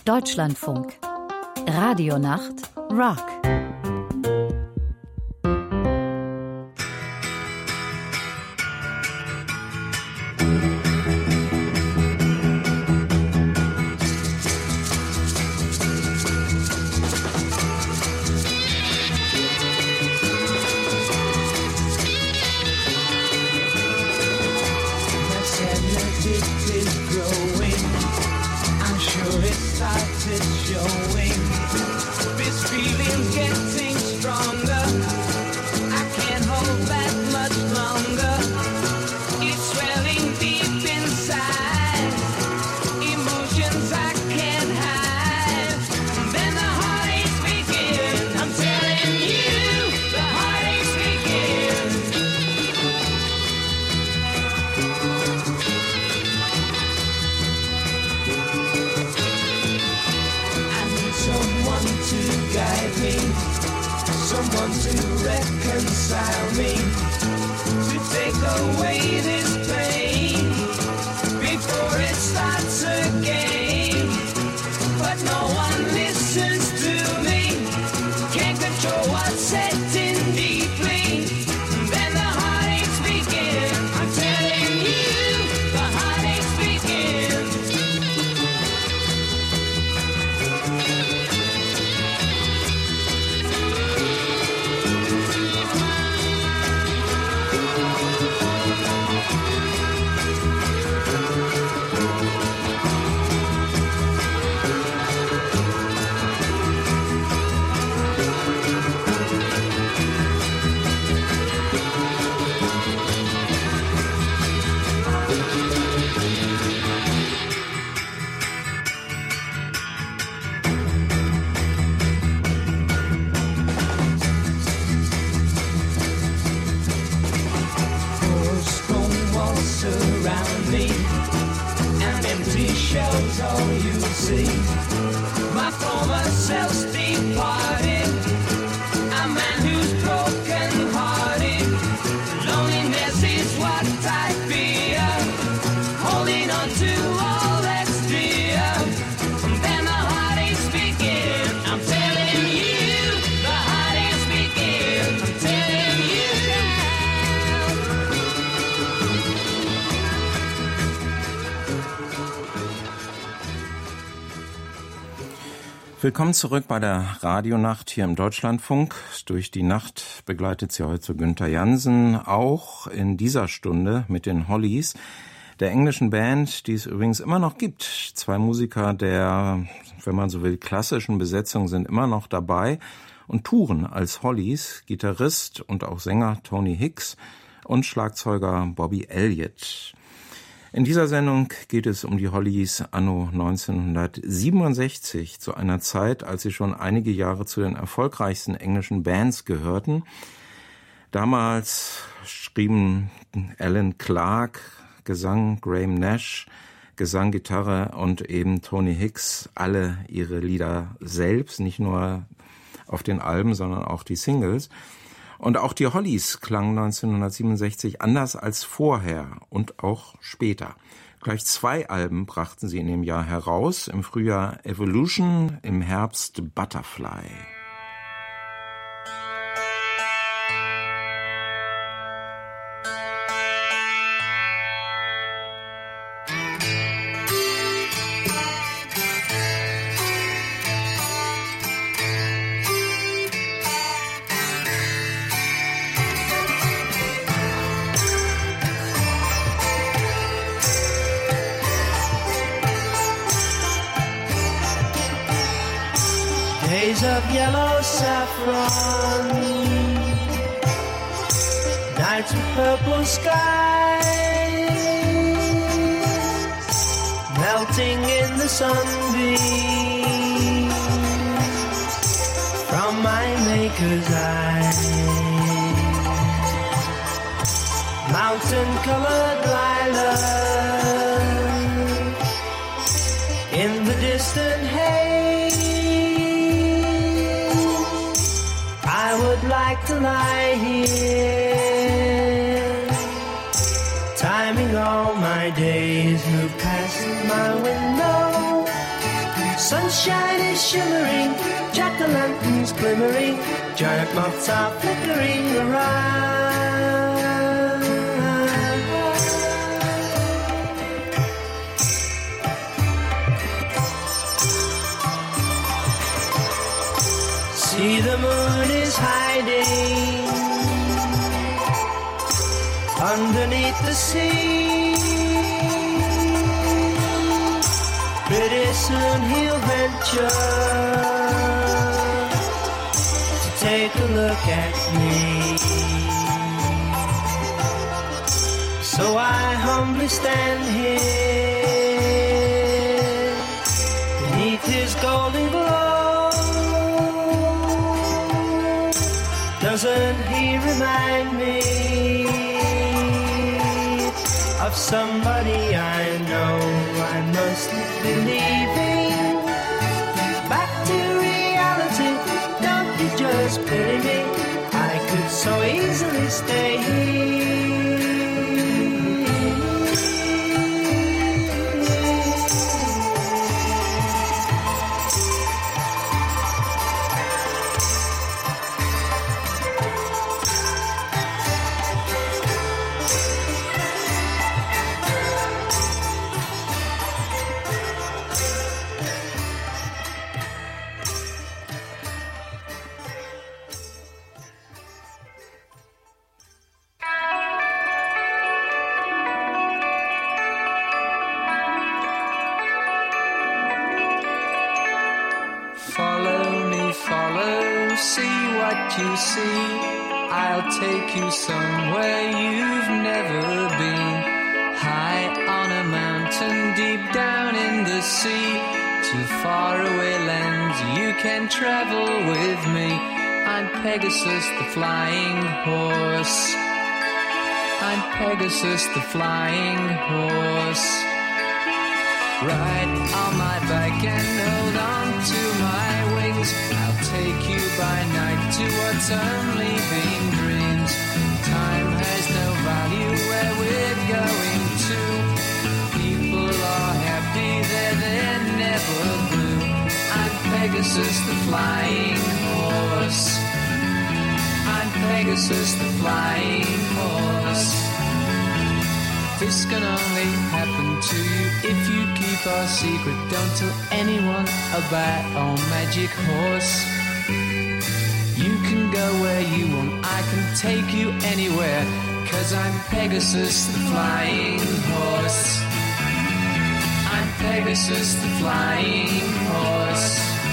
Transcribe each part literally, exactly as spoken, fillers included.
Deutschlandfunk. Radionacht Rock. Willkommen zurück bei der Radionacht hier im Deutschlandfunk. Durch die Nacht begleitet sie heute Günther Jansen, auch in dieser Stunde mit den Hollies, der englischen Band, die es übrigens immer noch gibt. Zwei Musiker der, wenn man so will, klassischen Besetzung sind immer noch dabei und touren als Hollies, Gitarrist und auch Sänger Tony Hicks und Schlagzeuger Bobby Elliott. In dieser Sendung geht es um die Hollies anno neunzehnhundertsiebenundsechzig, zu einer Zeit, als sie schon einige Jahre zu den erfolgreichsten englischen Bands gehörten. Damals schrieben Alan Clark Gesang, Graham Nash Gesang, Gitarre und eben Tony Hicks alle ihre Lieder selbst, nicht nur auf den Alben, sondern auch die Singles. Und auch die Hollies klangen neunzehnhundertsiebenundsechzig anders als vorher und auch später. Gleich zwei Alben brachten sie in dem Jahr heraus, im Frühjahr Evolution, im Herbst Butterfly. Days of yellow saffron, nights with purple skies, melting in the sunbeams from my maker's eyes. Mountain-colored lilac in the distant haze. I would like to lie here, timing all my days, move past my window, Sunshine is shimmering, jack-o'-lanterns glimmering, giant moths are flickering around. See, the moon is hiding underneath the sea. Pretty soon he'll venture to take a look at me. So I humbly stand here beneath his golden glow. Doesn't he remind me of somebody I know? I must be leaving back to reality. Don't you just pity me? I could so easily stay here. You see, I'll take you somewhere you've never been. High on a mountain, deep down in the sea, to faraway lands you can travel with me. I'm Pegasus the flying horse. I'm Pegasus the flying horse. Ride on my back and hold on to my wings. I'll take you by night to what's only been dreams. Time has no value where we're going to. People are happy there, they're never blue. I'm Pegasus the flying horse. I'm Pegasus the flying horse. This can only happen to you if you keep our secret. Don't tell anyone about our magic horse. You can go where you want, I can take you anywhere, 'cause I'm Pegasus the flying horse. I'm Pegasus the flying horse.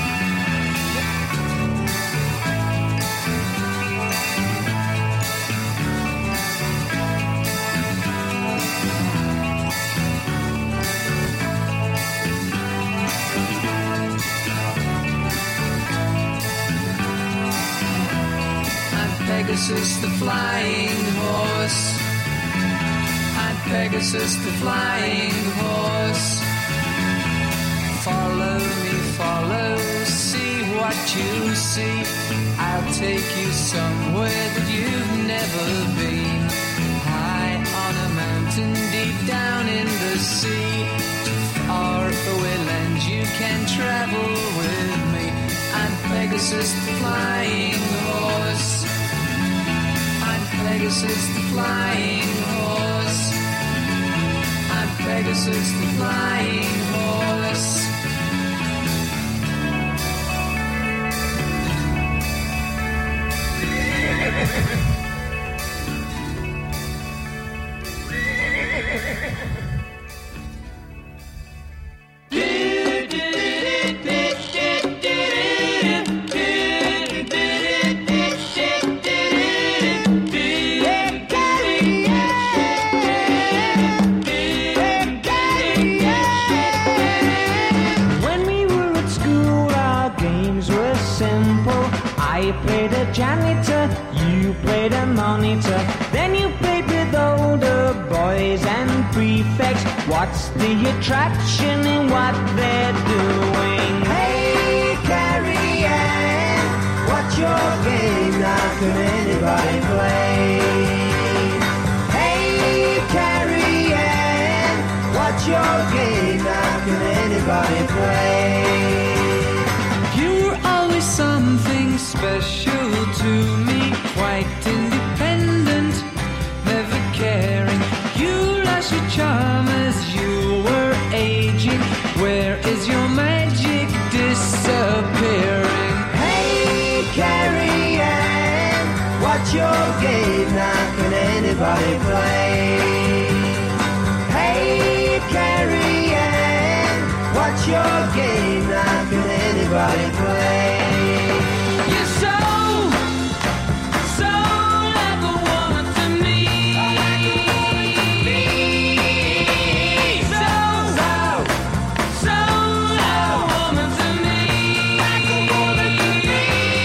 Pegasus the flying horse. I'm Pegasus the flying horse. Follow me, follow, see what you see. I'll take you somewhere that you've never been. High on a mountain, deep down in the sea, to far away lands you can travel with me. I'm Pegasus the flying horse. Pegasus the flying horse. I'm Pegasus the flying horse. Janitor, you played a monitor, then you played with older boys and prefects. What's the attraction in what they're doing? Hey, Carrie Ann, what's your game? Now can anybody play? Hey, Carrie Ann, what's your game? Now can anybody play? is your magic disappearing? Hey, Carrie Ann, what's your game? Now can anybody play? Hey, Carrie Ann, what's your game? Now can anybody play? You're so, so like a woman to me. So, so, so like a woman to me. Like a woman to me.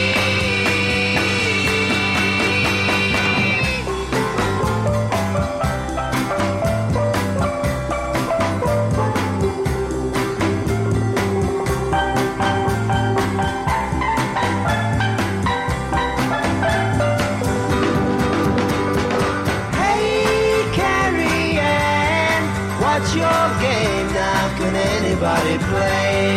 Hey, Carrie Ann, what's your game? Now can anybody play?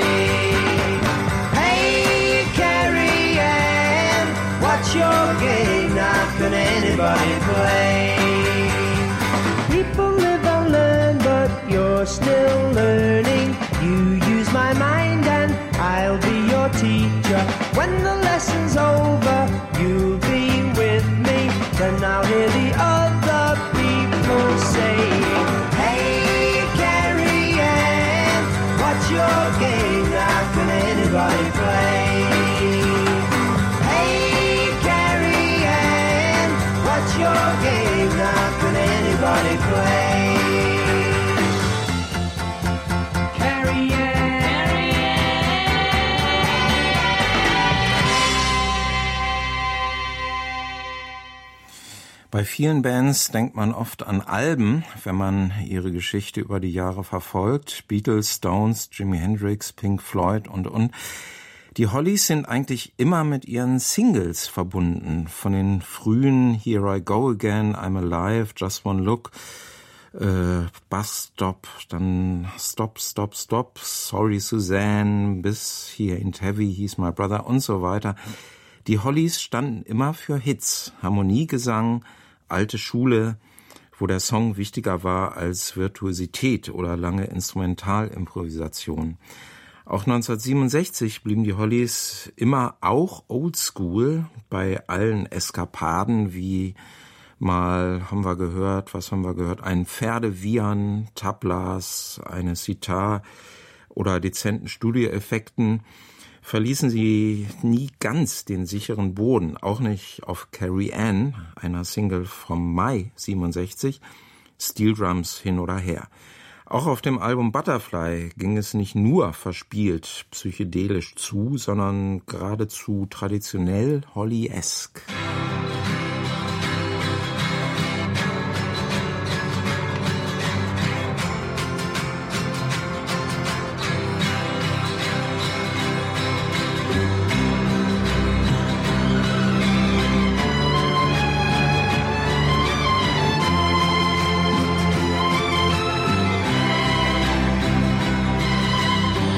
Hey, Carrie Ann, what's your game? Now can anybody play? People live and learn, but you're still learning. You use my mind and I'll be your teacher. When the lesson's over, you'll be with me. Then I'll hear the other people saying, hey, Carrie Ann, what's your game? Now can anybody play? Hey, Carrie Ann, what's your game? Now can anybody play? Carrie Ann. Bei vielen Bands denkt man oft an Alben, wenn man ihre Geschichte über die Jahre verfolgt. Beatles, Stones, Jimi Hendrix, Pink Floyd und, und. Die Hollies sind eigentlich immer mit ihren Singles verbunden. Von den frühen Here I Go Again, I'm Alive, Just One Look, äh, Bus Stop, dann Stop, Stop, Stop, Sorry Suzanne, bis He Ain't Heavy, He's My Brother und so weiter. Die Hollies standen immer für Hits, Harmoniegesang, alte Schule, wo der Song wichtiger war als Virtuosität oder lange Instrumentalimprovisation. Auch neunzehnhundertsiebenundsechzig blieben die Hollies immer auch oldschool bei allen Eskapaden, wie mal haben wir gehört, was haben wir gehört, ein Pferdewiehern, Tablas, eine Sitar oder dezenten Studioeffekten, verließen sie nie ganz den sicheren Boden, auch nicht auf Carrie Ann, einer Single vom Mai siebenundsechzig, Steel Drums hin oder her. Auch auf dem Album Butterfly ging es nicht nur verspielt, psychedelisch zu, sondern geradezu traditionell Holly-esque.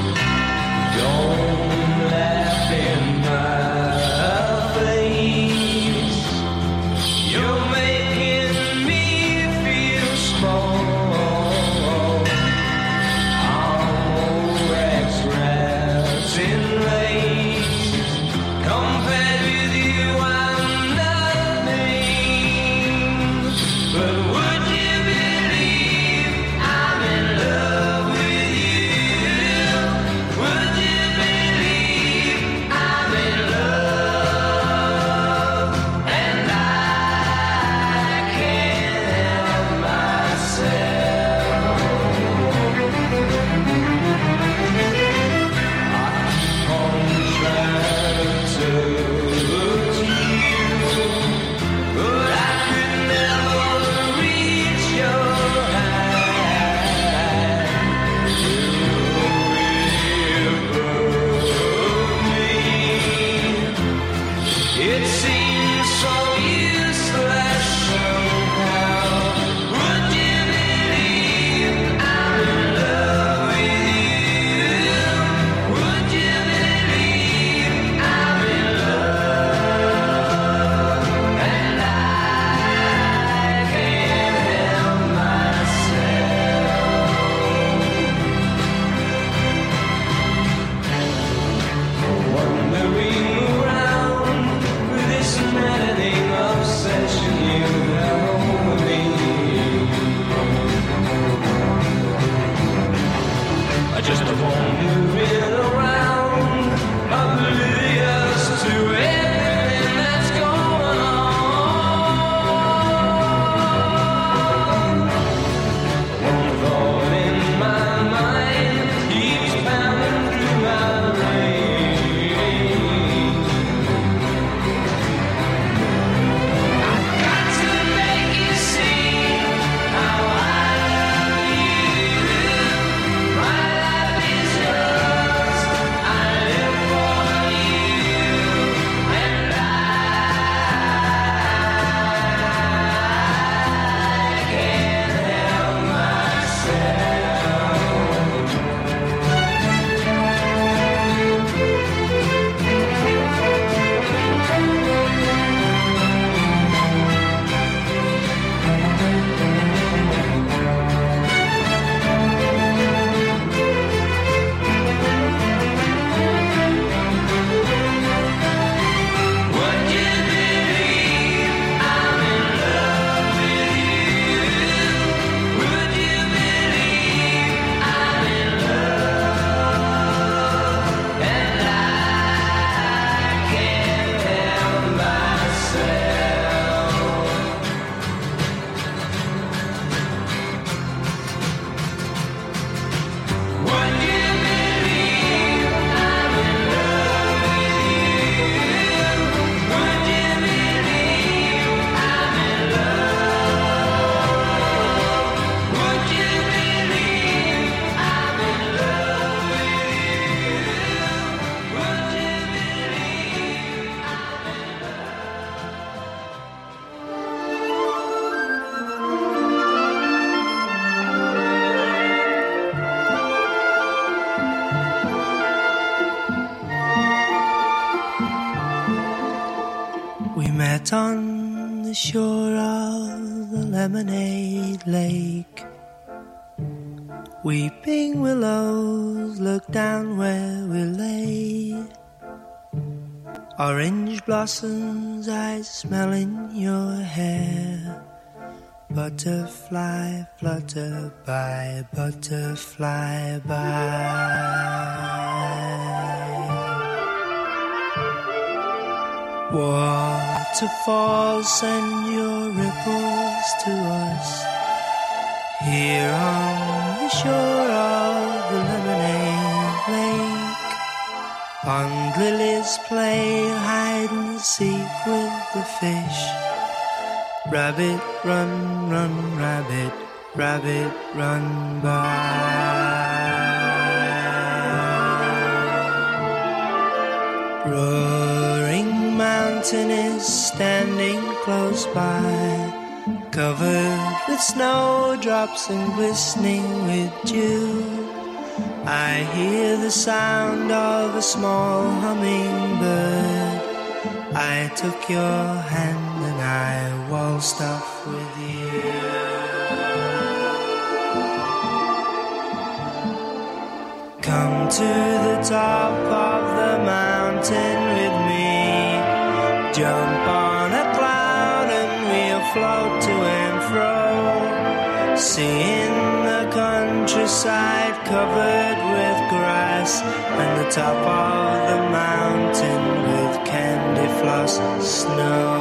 Don't laugh in my face. Sat on the shore of the lemonade lake. Weeping willows look down where we lay. Orange blossoms I smell in your hair. Butterfly flutter by, butterfly by. Waterfalls send your ripples to us. Here on the shore of the lemonade lake, pond lilies play hide and seek with the fish. Rabbit, run, run, rabbit, rabbit, run by. Roaring mountain is standing close by, covered with snowdrops and glistening with dew. I hear the sound of a small hummingbird. I took your hand and I waltzed off with you. Come to the top of the mountain with me. Jump on a cloud and we'll float to and fro. Seeing the countryside covered with grass, and the top of the mountain with candy floss snow.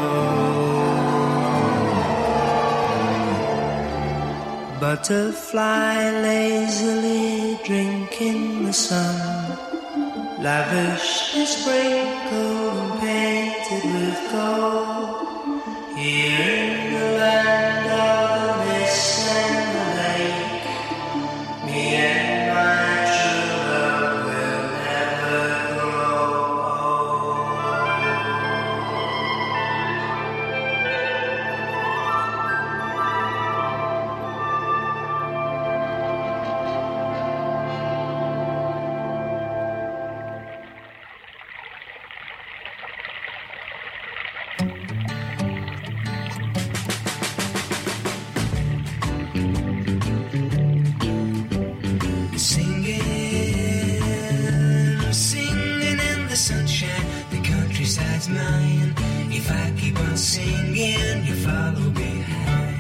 Butterfly lazily drinking the sun, lavishly sprinkled and painted with gold. Here in the land of the mist and the lake, me and my true love will never grow mine. If I keep on singing, you follow behind.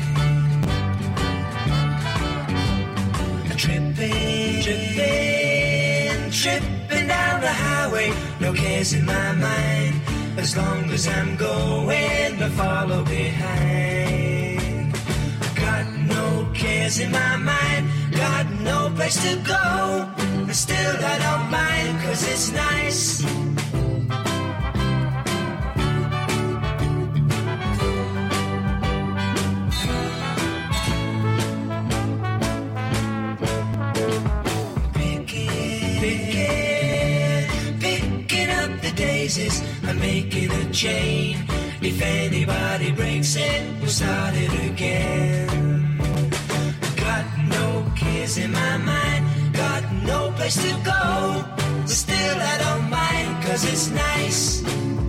Tripping, tripping, tripping down the highway. No cares in my mind. As long as I'm going, I follow behind. Got no cares in my mind. Got no place to go. But still I don't mind, 'cause it's nice. I'm making a chain. If anybody breaks it, we'll start it again. Got no cares in my mind. Got no place to go. But still I don't mind, 'cause it's nice.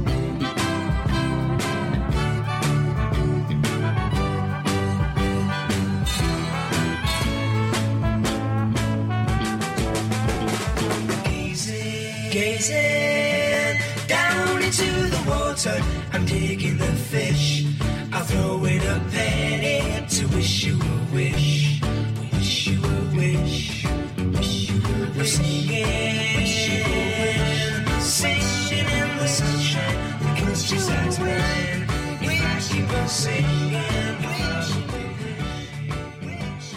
Gazing, gazing down into the water, I'm digging the fish. I'll throw in a penny to wish you a wish. Wish you a wish. Wish you a wish. We're singing, wish you a wish. Singing in the sunshine, the countryside's mine. If I keep on singing, wish you a wish.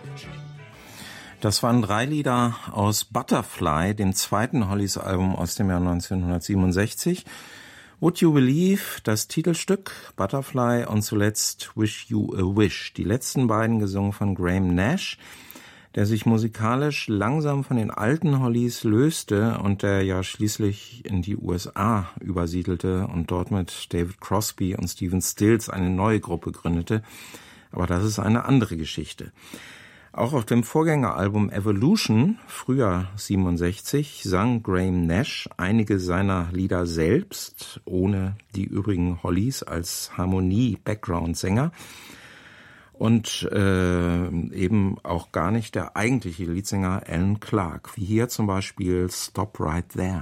Das waren drei Lieder aus Butterfly, dem zweiten Hollies Album aus dem Jahr neunzehnhundertsiebenundsechzig. Would You Believe, das Titelstück, Butterfly, und zuletzt Wish You a Wish. Die letzten beiden gesungen von Graham Nash, der sich musikalisch langsam von den alten Hollies löste und der ja schließlich in die U S A übersiedelte und dort mit David Crosby und Stephen Stills eine neue Gruppe gründete. Aber das ist eine andere Geschichte. Auch auf dem Vorgängeralbum Evolution, Frühjahr siebenundsechzig, sang Graham Nash einige seiner Lieder selbst, ohne die übrigen Hollies als Harmonie-Background-Sänger. Und äh, eben auch gar nicht der eigentliche Leadsänger Alan Clark, wie hier zum Beispiel Stop Right There.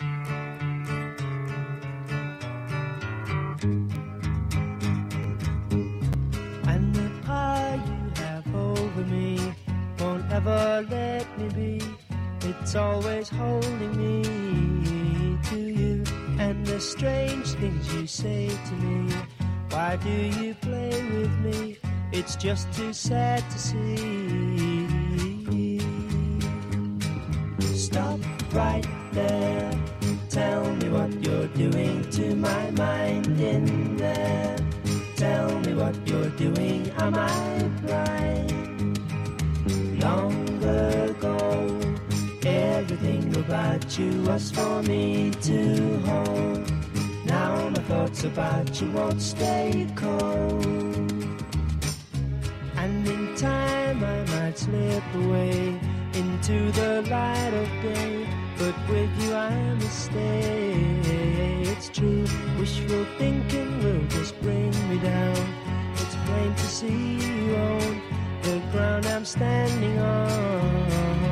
And the power you have over me won't ever let me be. It's always holding me to you. And the strange things you say to me, why do you play with me? It's just too sad to see. Stop right there. Tell me what you're doing to my mind in there. Tell me what you're doing, am I blind? Long ago, everything about you was for me to hold. Now my thoughts about you won't stay cold. And in time I might slip away into the light of day, but with you I must stay. It's true, wishful thinking will just bring me down. It's plain to see you on the ground I'm standing on.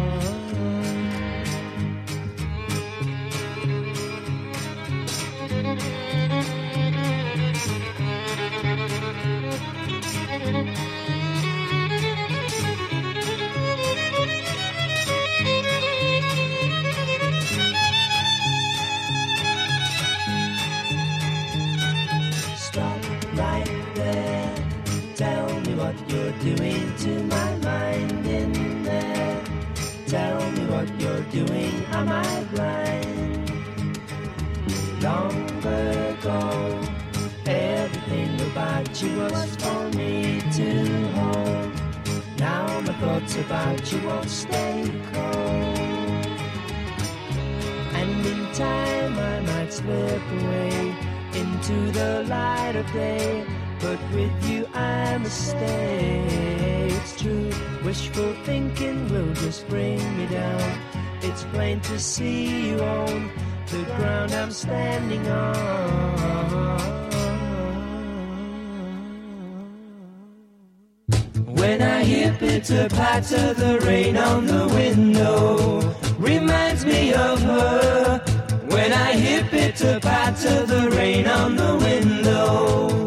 Doing to my mind in there. Tell me what you're doing, am I blind? Long ago, everything about you was for me to hold. Now my thoughts about you won't stay cold. And in time I might slip away into the light of day, but with you I must stay. It's true, wishful thinking will just bring me down. It's plain to see you on the ground I'm standing on. When I hear pitter-patter the rain on the window, reminds me of her. When I hear pitter-patter the rain on the window,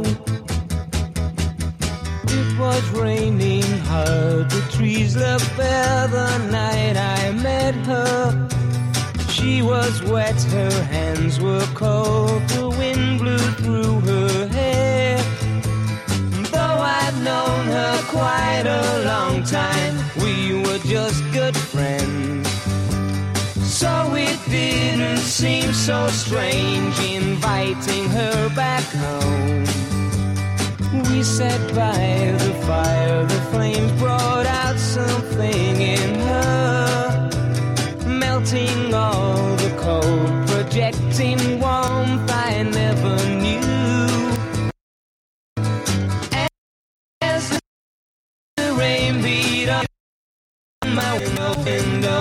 it was raining hard, the trees looked bare the night I met her. She was wet, her hands were cold, the wind blew through her hair. Though I've known her quite a long time, we were just good friends. So it didn't seem so strange inviting her back home. We sat by the fire, the flames brought out something in her, melting all the cold, projecting warmth I never knew. As the rain beat on my window,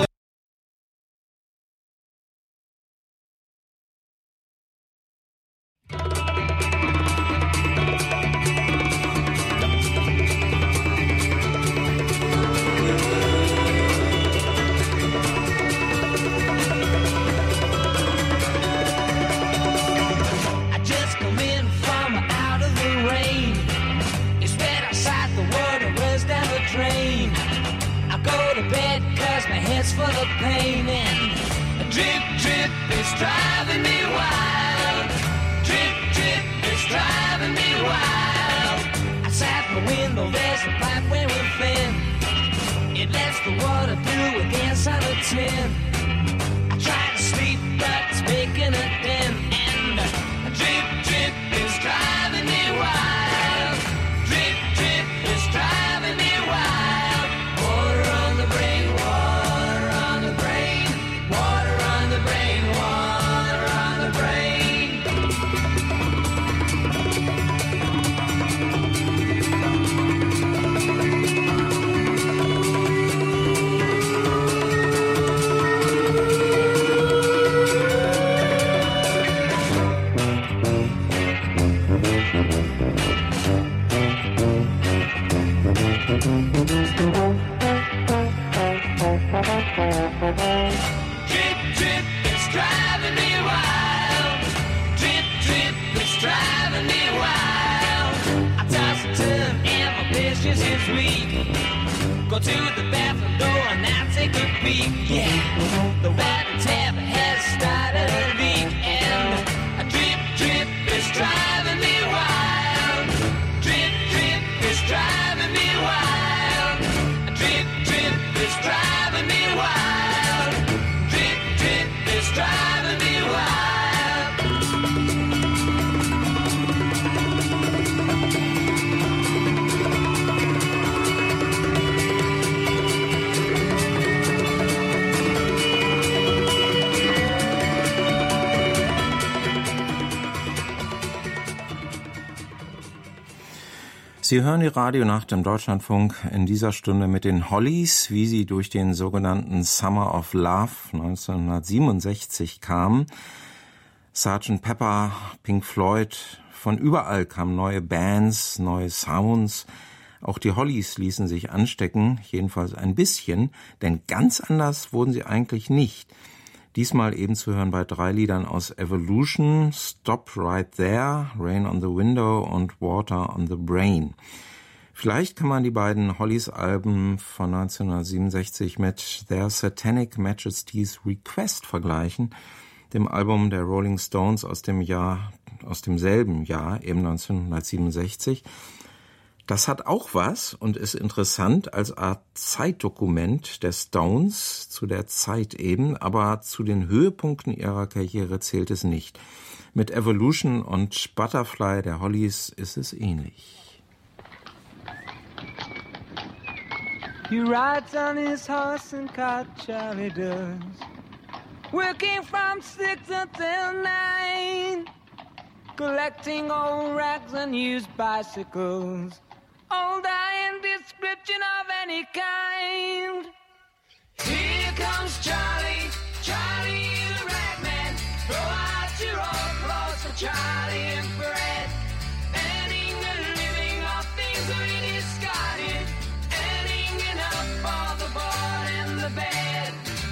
full of pain and a drip, drip is driving me wild. Drip, drip is driving me wild. Outside my window there's a pipe where we're thin. It lets the water do against out of tin. I try to sleep but it's making a dent. And a drip, drip is driving me wild. Drip, drip is driving me wild. Water on the brain, water. Go to the bathroom door and now take a peek. Yeah, the rat tab has started a leak, and a drip, drip is driving me wild. Drip, drip is driving me wild. A drip, drip is driving me wild. Drip, drip is driving me wild. Sie hören die Radionacht im Deutschlandfunk in dieser Stunde mit den Hollies, wie sie durch den sogenannten Summer of Love neunzehnhundertsiebenundsechzig kamen. Sergeant Pepper, Pink Floyd, von überall kamen neue Bands, neue Sounds. Auch die Hollies ließen sich anstecken, jedenfalls ein bisschen, denn ganz anders wurden sie eigentlich nicht. Diesmal eben zu hören bei drei Liedern aus Evolution, Stop Right There, Rain on the Window und Water on the Brain. Vielleicht kann man die beiden Hollies-Alben von neunzehnhundertsiebenundsechzig mit Their Satanic Majesty's Request vergleichen, dem Album der Rolling Stones aus dem Jahr, aus demselben Jahr, eben neunzehnhundertsiebenundsechzig. Das hat auch was und ist interessant als Art Zeitdokument der Stones zu der Zeit eben, aber zu den Höhepunkten ihrer Karriere zählt es nicht. Mit Evolution und Butterfly der Hollies ist es ähnlich. He rides on his horse and cart, Charlie does, working from six until nine, collecting old rags and used bicycles, all dying description of any kind. Here comes Charlie, Charlie the ragman. Throw out your old clothes for Charlie and Fred. Earning a living off things we discarded, earning enough for the board and the bed.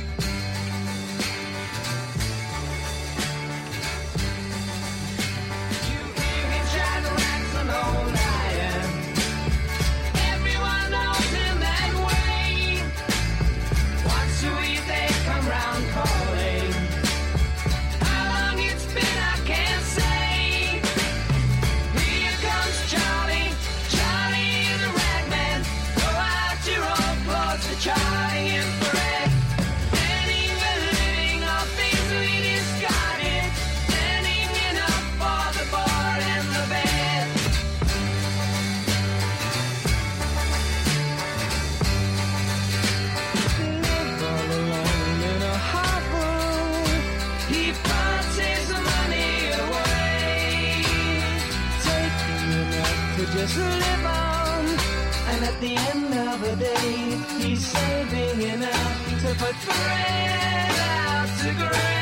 You hear him try to wax an old iron. Everyone knows him that way. Once a week they come round calling. How long it's been I can't say. Here comes Charlie, Charlie the ragman. Throw out your old clothes for Charlie and Fred. Earning a living off things we discarded, earning enough for the board and the bed. Live all alone in a hovel. He puts his money away, taking enough to just live on. And at the end of the day, he's saving enough to put bread out to grave.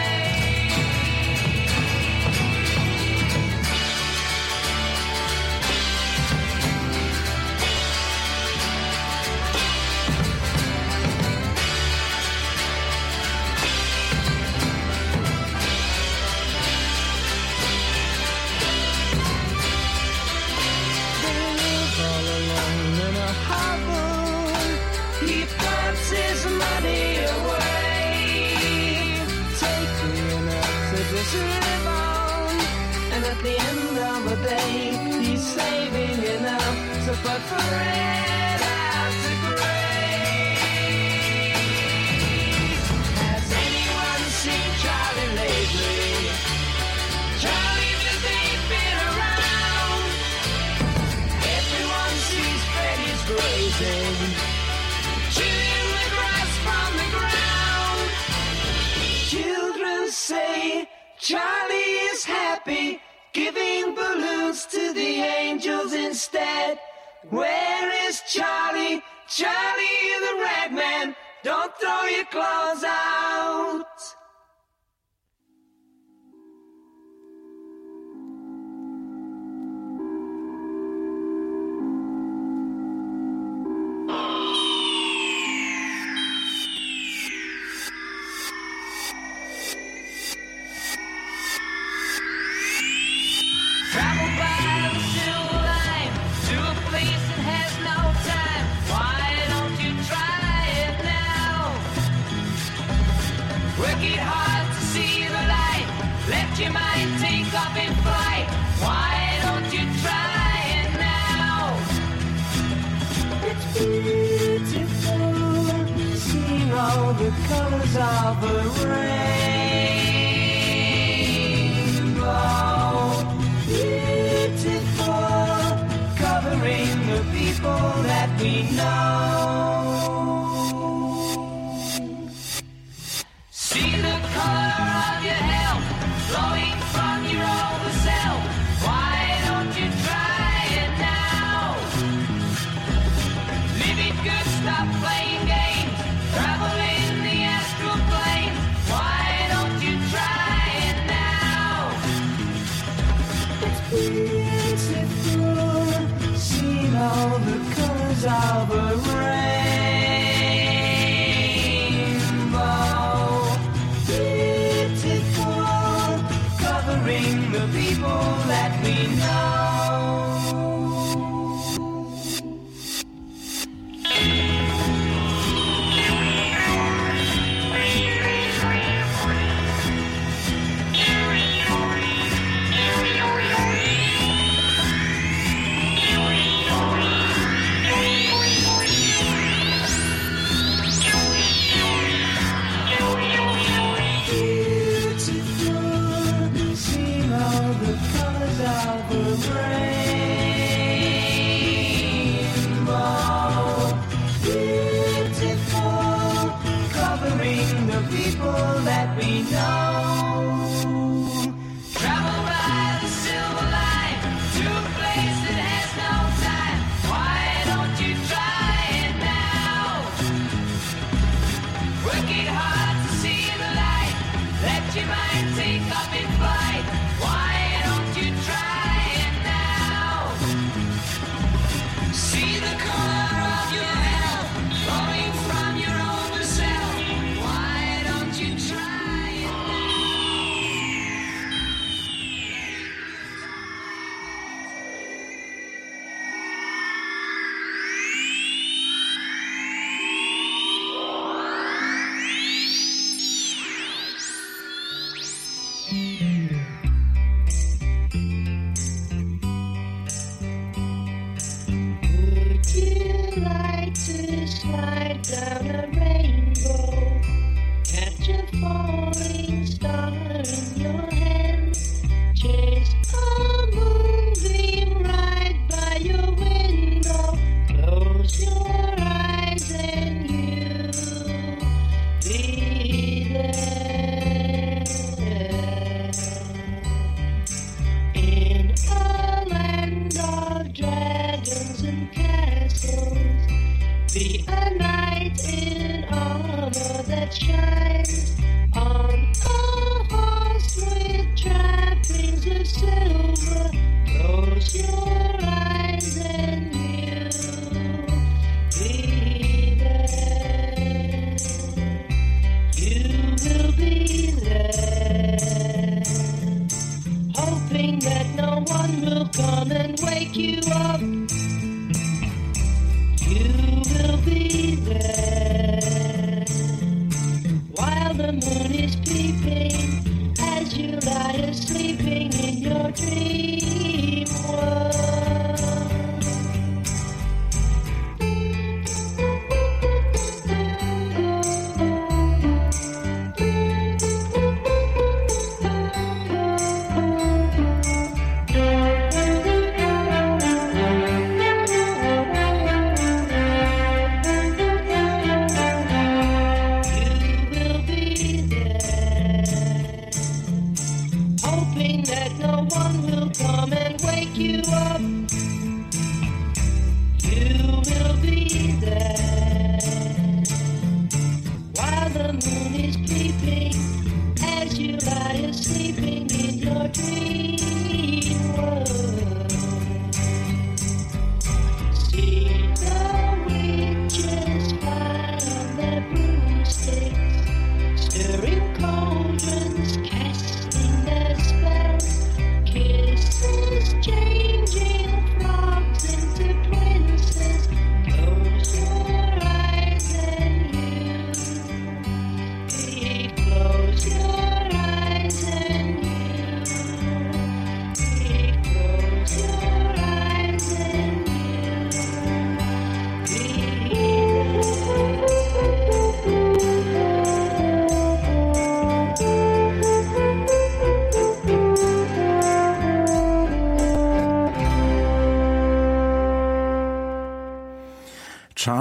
All alone in a hovel, he puts his money away, taking enough to just live on. And at the end of the day, he's saving enough to put bread out to grave. Has anyone seen Charlie lately? Charlie just ain't been around. Everyone sees Freddy's grazing, chewing the grass from the ground. Children say Charlie is happy, giving balloons to the angels instead. Where is Charlie? Charlie the ragman, don't throw your clothes out. Travel by the silver line to a place that has no time. Why don't you try let your mind take off in flight. Why don't you try it now? It's beautiful, seeing all the colors of a rainbow. Beautiful, covering the people that we know. See the color of your health flowing from your older self. Why don't you try it now? Live it good, stop playing games. Travel in the astral plane. Why don't you try it now? It's beautiful, seeing all the colors of a rainbow. Beautiful, covering the people that we know. Beautiful, seeing all the colors of a rainbow. Beautiful, covering the people that we know. Travel by the silver line to a place that has no time. Why don't you try it now? Work it hard to see the light. Let your mind take off in flight. Why don't you try it now? See the color of your health flowing from your older self. Why don't you try it now? Would you like to slide down a rainbow? Catch a falling star in your hand. Chase a moonbeam right by your window. Close your eyes and you'll be there. In a land of dragons and castles, be a knight in armor that shines on a horse with trappings of silver. Close your eyes and you'll be there. You will be there. Hoping that no one will come and wake you up. You will be there while the moon is peeping as you lie sleeping in your dream world. Close your eyes and you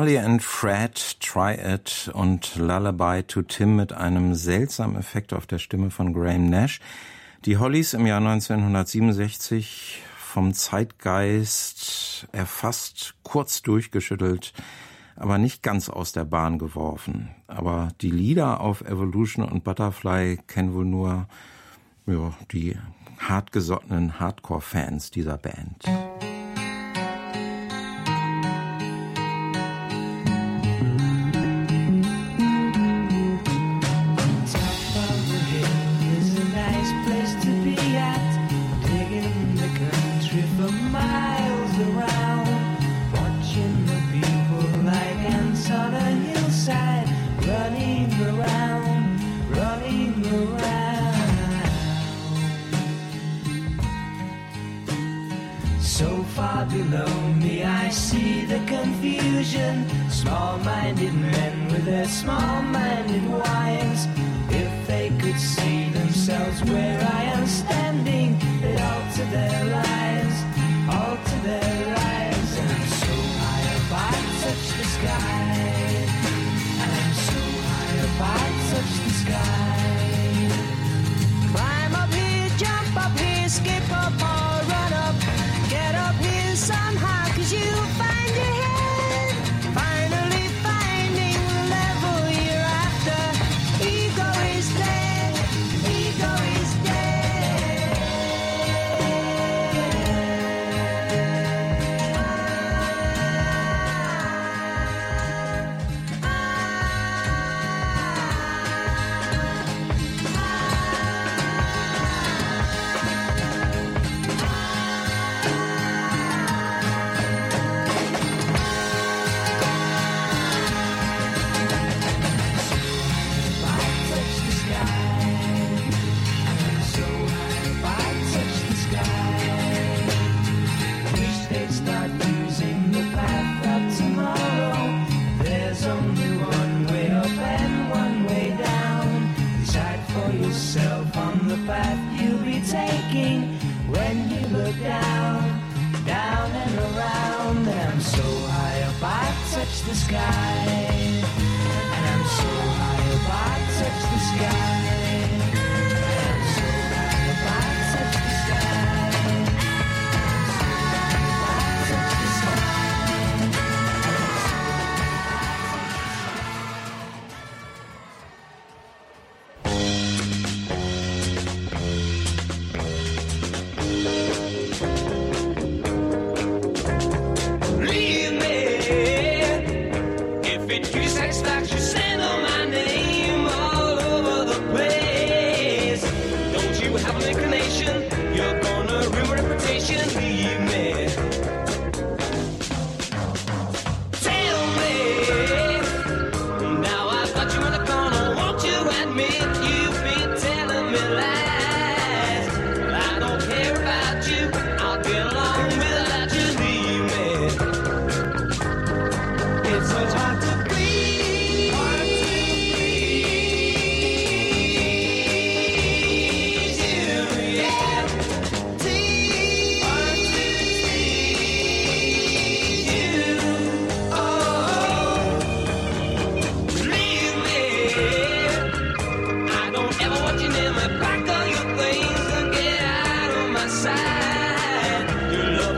Charlie and Fred, Try It und Lullaby to Tim mit einem seltsamen Effekt auf der Stimme von Graham Nash. Die Hollies im Jahr neunzehnhundertsiebenundsechzig vom Zeitgeist erfasst, kurz durchgeschüttelt, aber nicht ganz aus der Bahn geworfen. Aber die Lieder auf Evolution und Butterfly kennen wohl nur ja, die hartgesottenen Hardcore-Fans dieser Band. Below me I see the confusion, small-minded men with their small-minded wives. If they could see themselves where I am standing, they'd alter their lives, alter their lives. And I'm so high up I touch the sky, and I'm so high up I touch the sky. Climb up here, jump up here, skip up or run up, get up here somehow, cause you'll find your head, finally finding the level you're after. Ego is dead, ego is dead. When you look down, down and around, and I'm so high up I touch the sky, and I'm so high up I touch the sky, and I'm so high up I touch the sky, and I'm so high up I touch the sky. Pack all your things and get out of my sight. Your love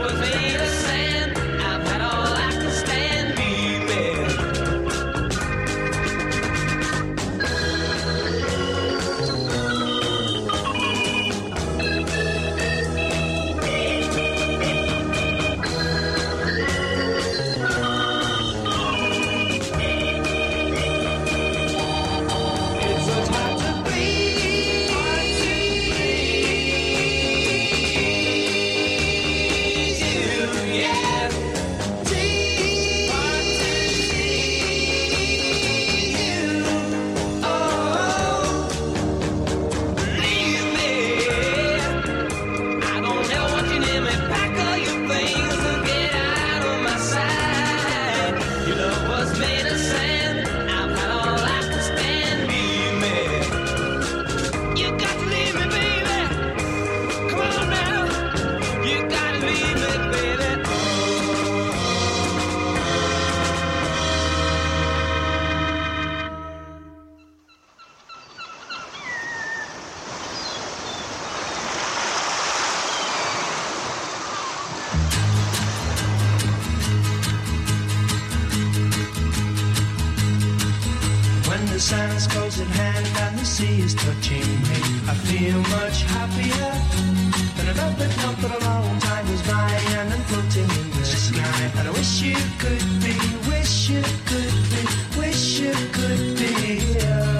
sun's close at hand and the sea is touching me. I feel much happier than I've ever done for a long time goes by, and I'm floating in the sky. And I wish you could be, wish you could be, wish you could be here.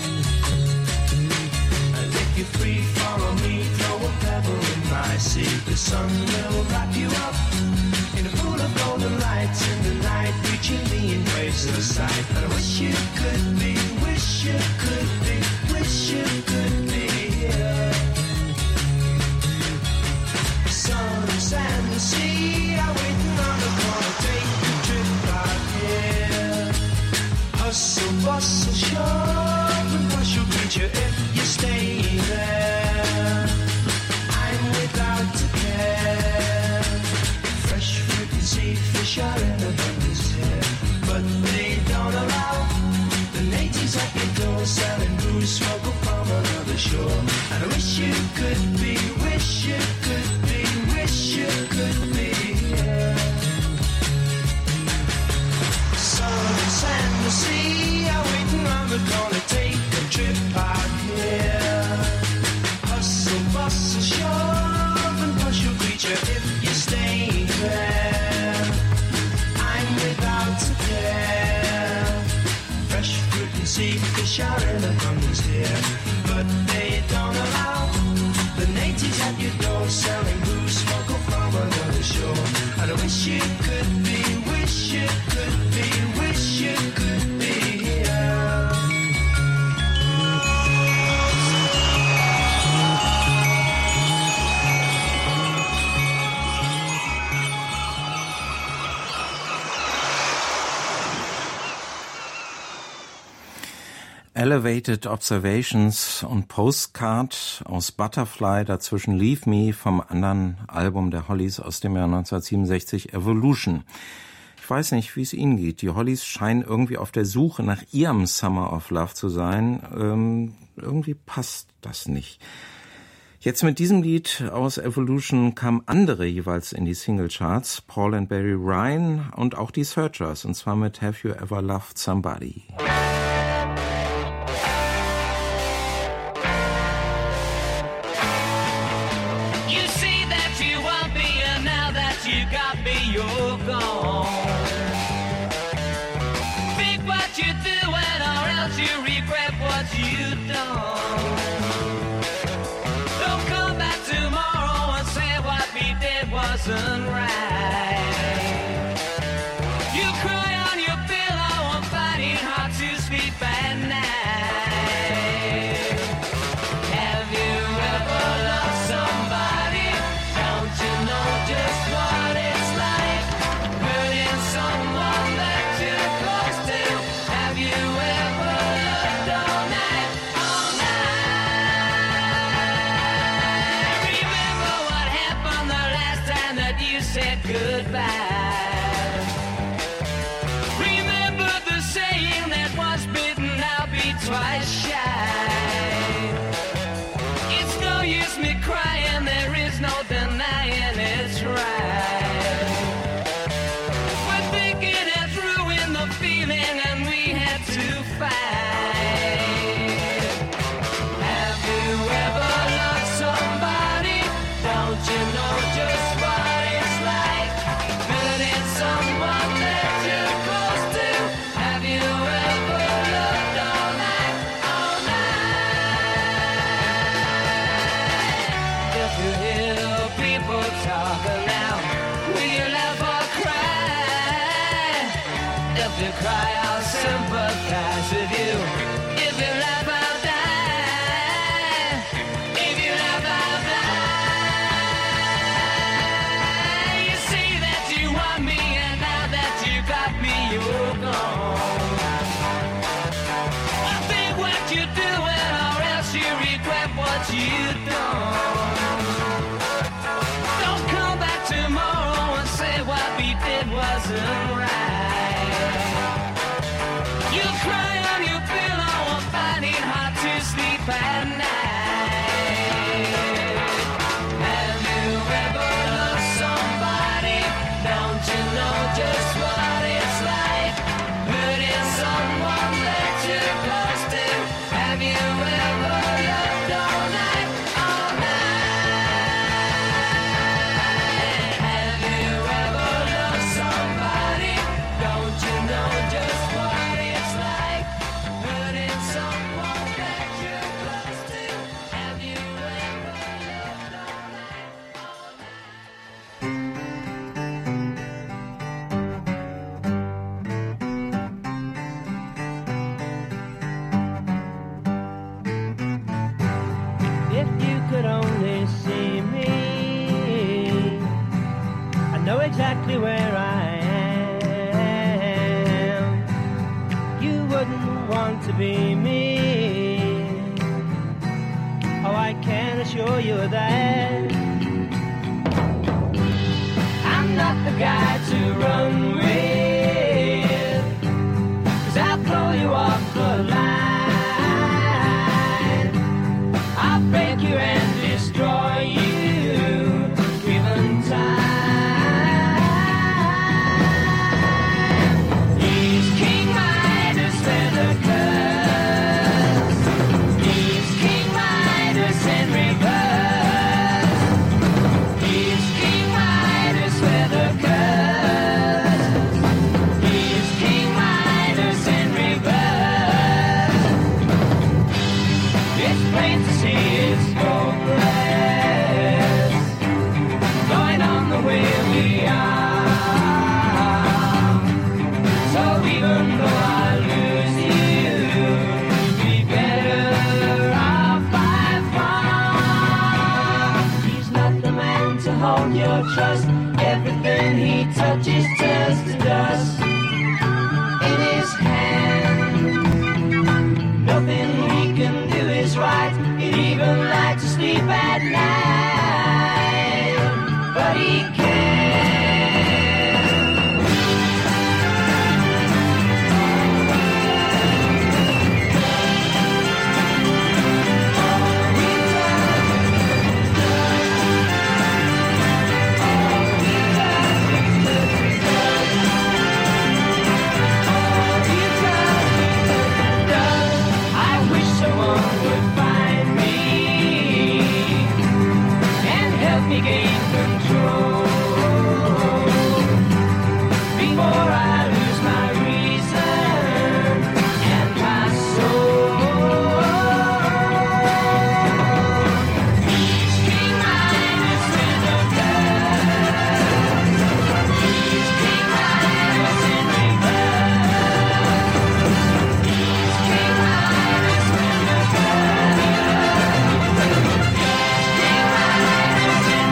And if you're free, follow me, throw a pebble in my sea. The sun will wrap you up in a pool of golden lights in the night, reaching me in waves of sight. And I wish you could be, wish you could be, wish you could be here. Sun, sand, and sea are waiting on the corner. Take a trip out here. Hustle, bustle, shove and push will greet you if you stay there. I'm without a care. Fresh fruit and sea fish are in abundance here, but they don't allow the natives at your door selling booze smuggled from another shore. And I wish you could be, wish you could be, wish you could be here. Sun, sand, the sea are waiting on the corner. Take a trip out here. Hustle, bustle, shove and push will greet you if you stay there. I'm without a care. Fresh fruit and sea fish are in abundance here, but they don't allow the natives at your door selling booze smuggled from another shore. And I wish you could be, wish you could be, wish you could be here. Elevated Observations und Postcard aus Butterfly, dazwischen Leave Me vom anderen Album der Hollies aus dem Jahr neunzehnhundertsiebenundsechzig, Evolution. Ich weiß nicht, wie es Ihnen geht. Die Hollies scheinen irgendwie auf der Suche nach ihrem Summer of Love zu sein. Ähm, irgendwie passt das nicht. Jetzt mit diesem Lied aus Evolution kamen andere jeweils in die Singlecharts, Paul and Barry Ryan und auch die Searchers, und zwar mit Have You Ever Loved Somebody? Wasn't right. You cry on your pillow and finding hard to sleep at night. Have you ever loved somebody? Don't you know just what it's like? Hurting someone that you're close to. Have you ever loved all night, all night? Remember what happened the last time that you said goodbye. Remember the saying that once bitten, I'll be twice shy. It's no use me crying, there is no denying it's right. We're thinking it's ruined the feeling and we had to fight. Have you ever loved somebody? Don't you know just what it's like? Hurting someone that you're close to. Have you ever loved all night, all night? If you hear the people talking now, will you laugh or cry? If you cry, I'll sympathize with you. If you laugh, I'll die. If you laugh, I'll die. You say that you want me, and now that you got me, you're gone. I think what you're doing, or else you regret what you've done. Don't come back tomorrow and say what we did wasn't right. You cry on your pillow and find it hard to sleep at night. Have you ever loved somebody? Don't you know just what it's like? Hurting someone that you're close could only see me, I know exactly where I am. You wouldn't want to be me. Oh, I can assure you that I'm not the guy to run with, 'cause I'll throw you off the line. I'll break you and destroy you, given time. He's King Midas, feather curse. He's King Midas in reverse. He's King Midas, feather curse. He's King Midas in reverse. It's plain to see it's hopeless, going on the way we are. So even though I lose you, you'd be better off by far. He's not the man to hold your trust. Everything he touches turns to dust in his hand. Nothing he can do is right. He'd even like to sleep at night, but he can't. I wish someone would find me and help me gain control before I lose my reason and my soul. He's King Midas with a gun. He's King Midas in reverse. He's King Midas with a gun. King Midas in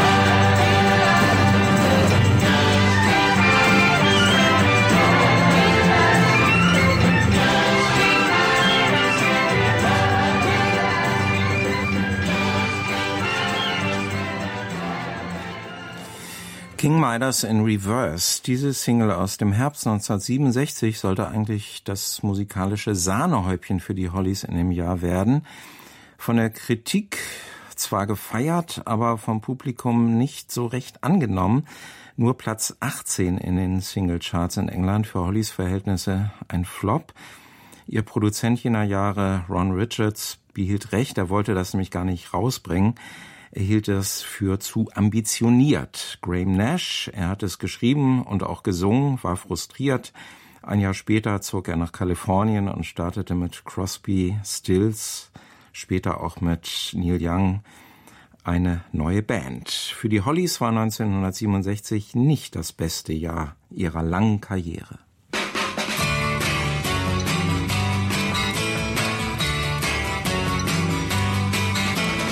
King Midas in Reverse. Diese Single aus dem Herbst neunzehnhundertsiebenundsechzig sollte eigentlich das musikalische Sahnehäubchen für die Hollies in dem Jahr werden. Von der Kritik zwar gefeiert, aber vom Publikum nicht so recht angenommen. Nur Platz achtzehn in den Singlecharts in England, für Hollies Verhältnisse ein Flop. Ihr Produzent jener Jahre, Ron Richards, behielt recht, er wollte das nämlich gar nicht rausbringen. Er hielt es für zu ambitioniert. Graham Nash, er hat es geschrieben und auch gesungen, war frustriert. Ein Jahr später zog er nach Kalifornien und startete mit Crosby, Stills, später auch mit Neil Young eine neue Band. Für die Hollies war neunzehnhundertsiebenundsechzig nicht das beste Jahr ihrer langen Karriere.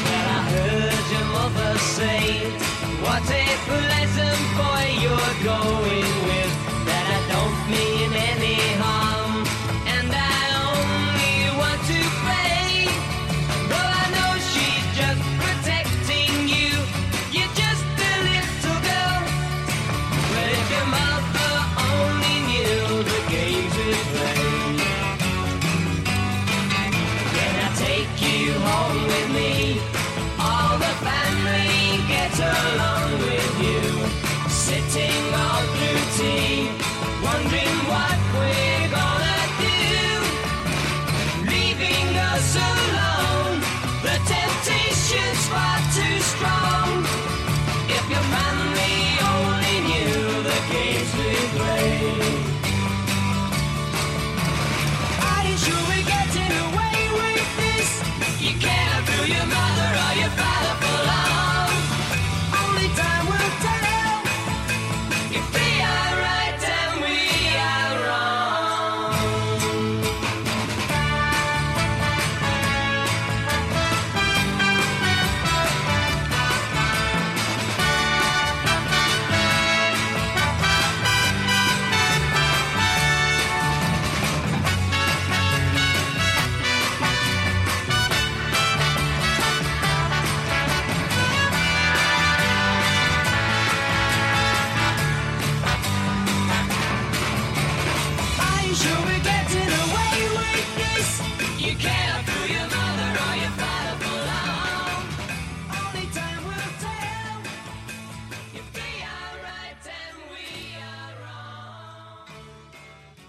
Say, what a pleasant boy you're going.